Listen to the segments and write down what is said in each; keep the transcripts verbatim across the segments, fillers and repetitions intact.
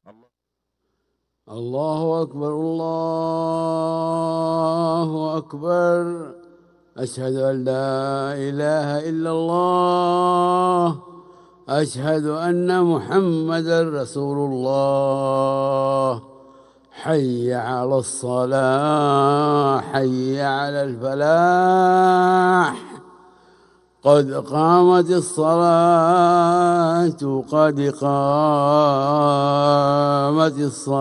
الله أكبر الله أكبر. أشهد أن لا إله إلا الله. أشهد أن محمدًا رسول الله. حي على الصلاة، حي على الفلاح. قد قامت الصلاة، قد قامت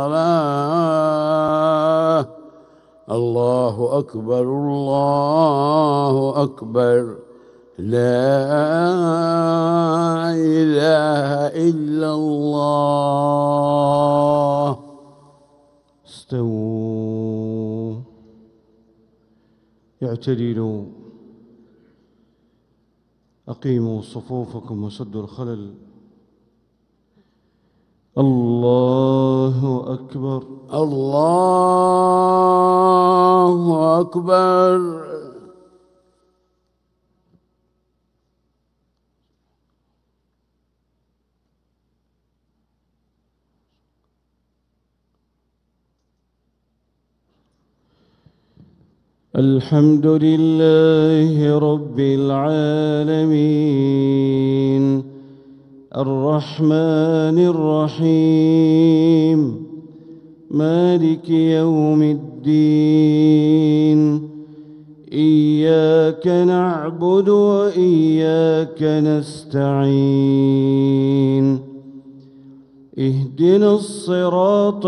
الصلاة. الله أكبر الله أكبر. لا إله إلا الله. استووا، اعتدلوا، أقيموا صفوفكم وسدوا الخلل. الله أكبر الله أكبر. الحمد لله رب العالمين، الرحمن الرحيم، مالك يوم الدين. إياك نعبد وإياك نستعين. اهدنا الصراط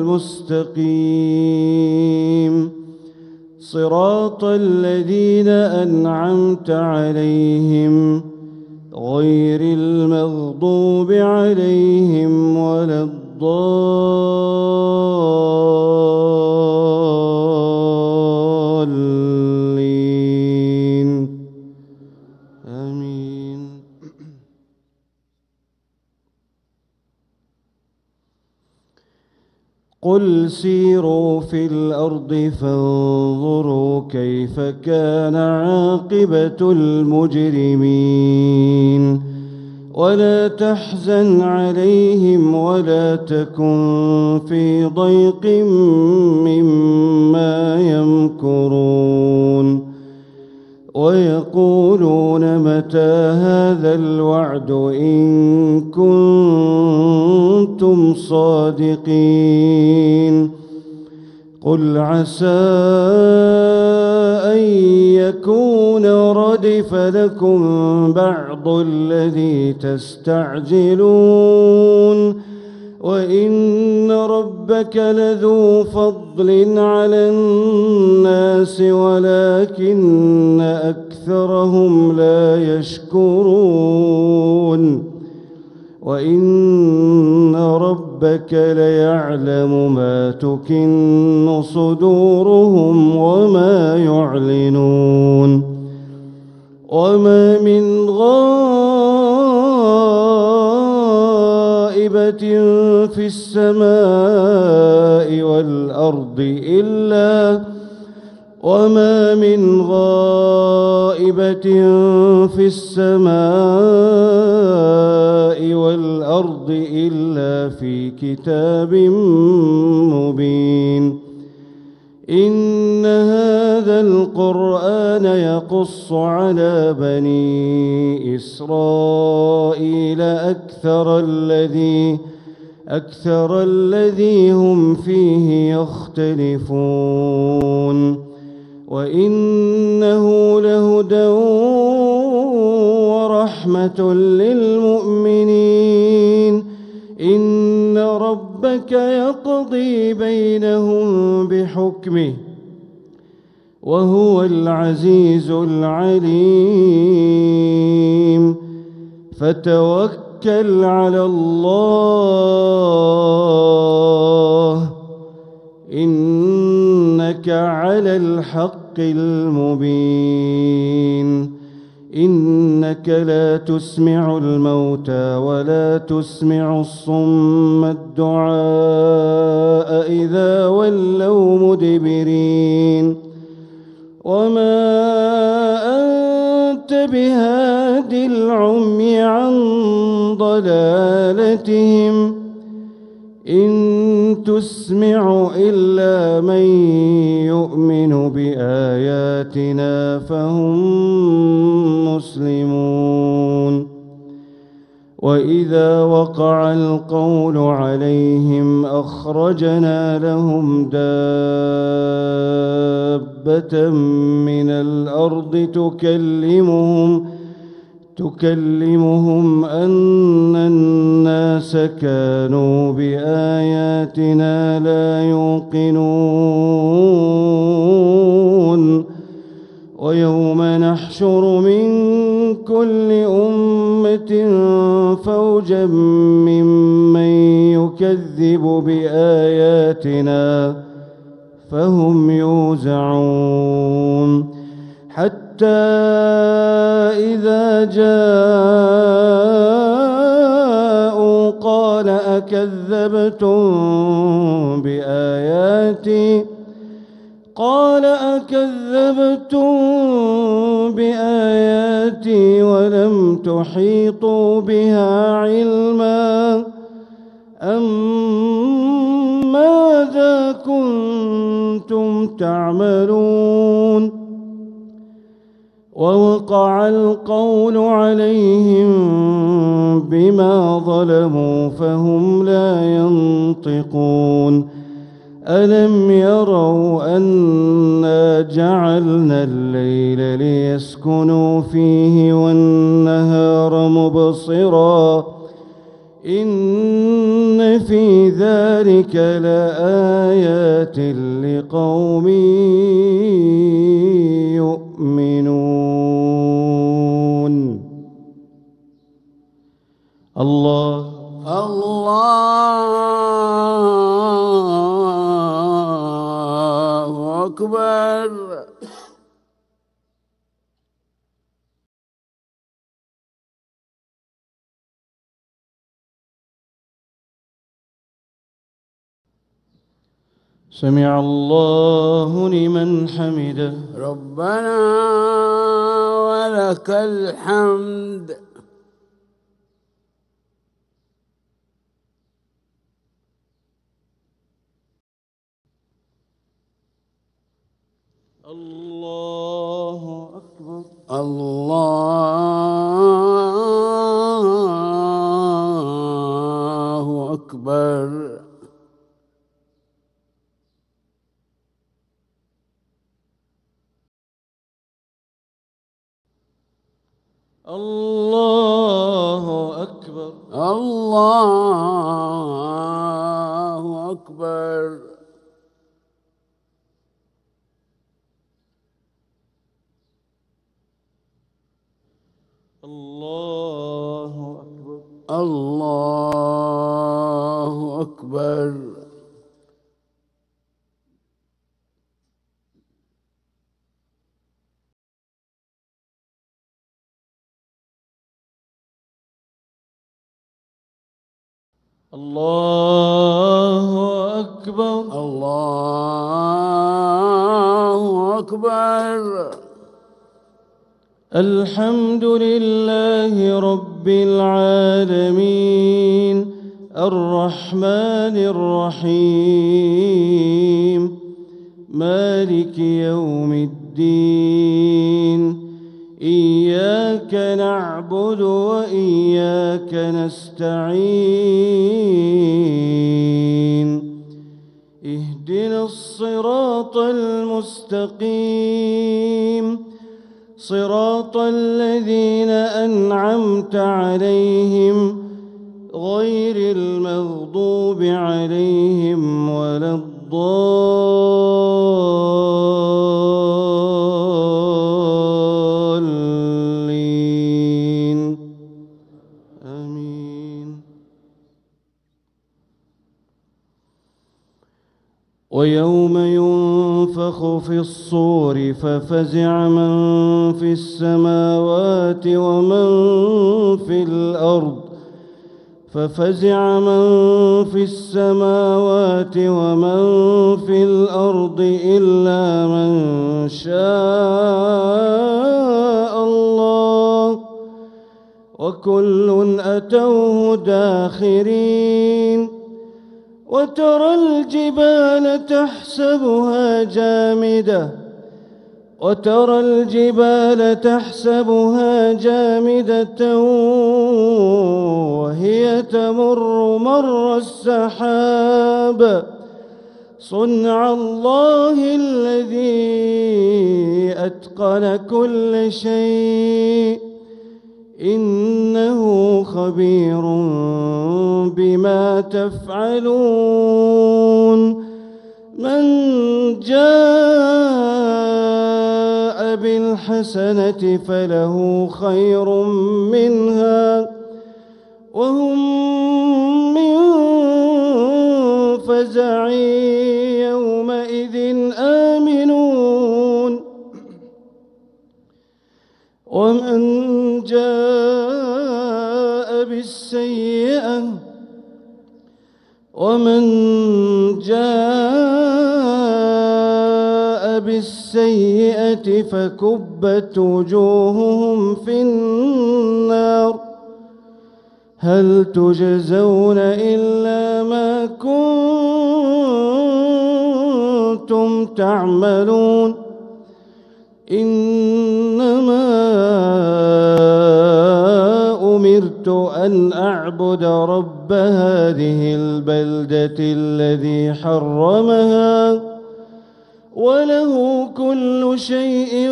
المستقيم، صراط الذين أنعمت عليهم غير المغضوب عليهم ولا الضالين. آمين. قل سيروا في الأرض فانظروا كيف كان عاقبة المجرمين. ولا تحزن عليهم ولا تكن في ضيق مما يمكرون. ويقولون متى هذا الوعد إن كنتم صادقين. قل عسى أن يكون ردف لكم بعض الذي تستعجلون. وإن ربك لذو فضل على الناس ولكن أكثرهم لا يشكرون. وإن ربك ليعلم ما تكن صدورهم وما يعلنون. وما من غائبة في السماء والأرض إلا وما من غائبة في السماء والأرض إلا في كتاب مبين. إن هذا القرآن يقص على بني إسرائيل أكثر الذي أكثر الذي هم فيه يختلفون. وإنه لهدى ورحمة للمؤمنين. إن ربك يقضي بينهم بحكمه وهو العزيز العليم. فتوكل على الله إنك على الحق المبين. إنك لا تسمع الموتى ولا تسمع الصم الدعاء إذا ولوا مدبرين. وما أنت بهادي العمي عن ضلالتهم إن تسمع إلا من يؤمن بآياتنا فهم مسلمون وإذا وقع القول عليهم أخرجنا لهم دابة من الأرض تكلمهم تكلمهم أن الناس كانوا بآياتنا لا يوقنون ويوم نحشر من كل أمة فوجا ممن يكذب بآياتنا فهم يوزعون حتى إذا جاءوا قال أكذبتم بآياتي قال أكذبتم بآياتي ولم تحيطوا بها علما أم ماذا كنتم تعملون ووقع القول عليهم بما ظلموا فهم لا ينطقون ألم يروا أنا جعلنا الليل ليسكنوا فيه والنهار مبصرا إن في ذلك لآيات لقوم يؤمنون. الله الله أكبر. سمع الله لمن حمده. ربنا ولك الحمد. الله أكبر. الله أكبر. الله أكبر. الله أكبر. الله أكبر. الله أكبر. الله أكبر. الله أكبر. الحمد لله رب العالمين الرحمن الرحيم مالك يوم الدين إياك نعبد وإياك نستعين اهدنا الصراط المستقيم صراط الذين أنعمت عليهم غير المغضوب عليهم ولا الضالين آمين. ويوم ينفخ في الصور ففزع من في السماوات ومن في الأرض ففزع من في السماوات ومن في الأرض إلا من شاء الله وكل أتوه داخرين وترى الجبال تحسبها جامدة وترى الجبال تحسبها جامدة وهي تمر مر السحاب صنع الله الذي أتقن كل شيء إنه خبير بما تفعلون من جاء بالحسنة فله خير منها وهم من فزع يومئذ آمنون ومن جاء بالسيئة ومن جاء بالسيئة فكبت وجوههم في النار هل تجزون إلا ما كنتم تعملون إنما أمرت أن أعبد رب هذه البلدة الذي حرمها وله كل شيء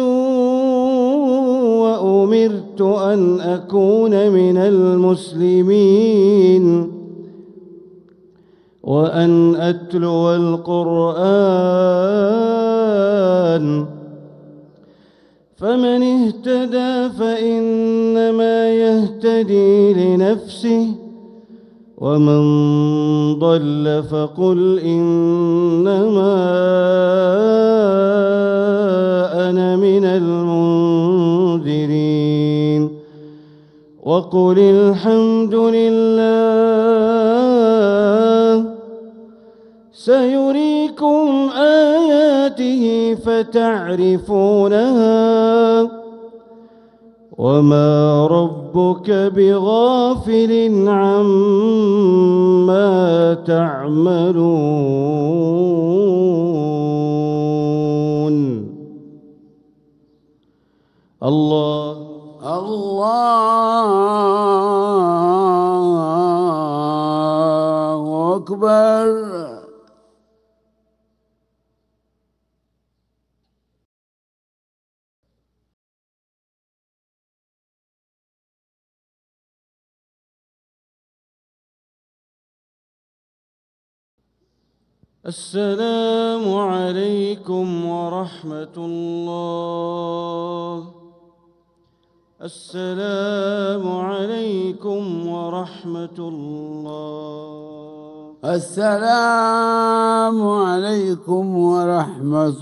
وأمرت أن أكون من المسلمين وأن أتلو القرآن فمن اهتدى فإنما يهتدي لنفسه ومن ضل فقل إنما أنا من المنذرين وقل الحمد لله سيريكم آياته فتعرفونها وما ربك بغافل عما تعملون. الله الله أكبر. السلام عليكم ورحمة الله. السلام عليكم ورحمة الله. السلام عليكم ورحمة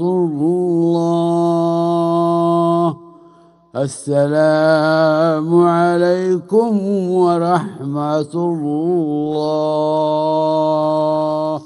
الله. السلام عليكم ورحمة الله.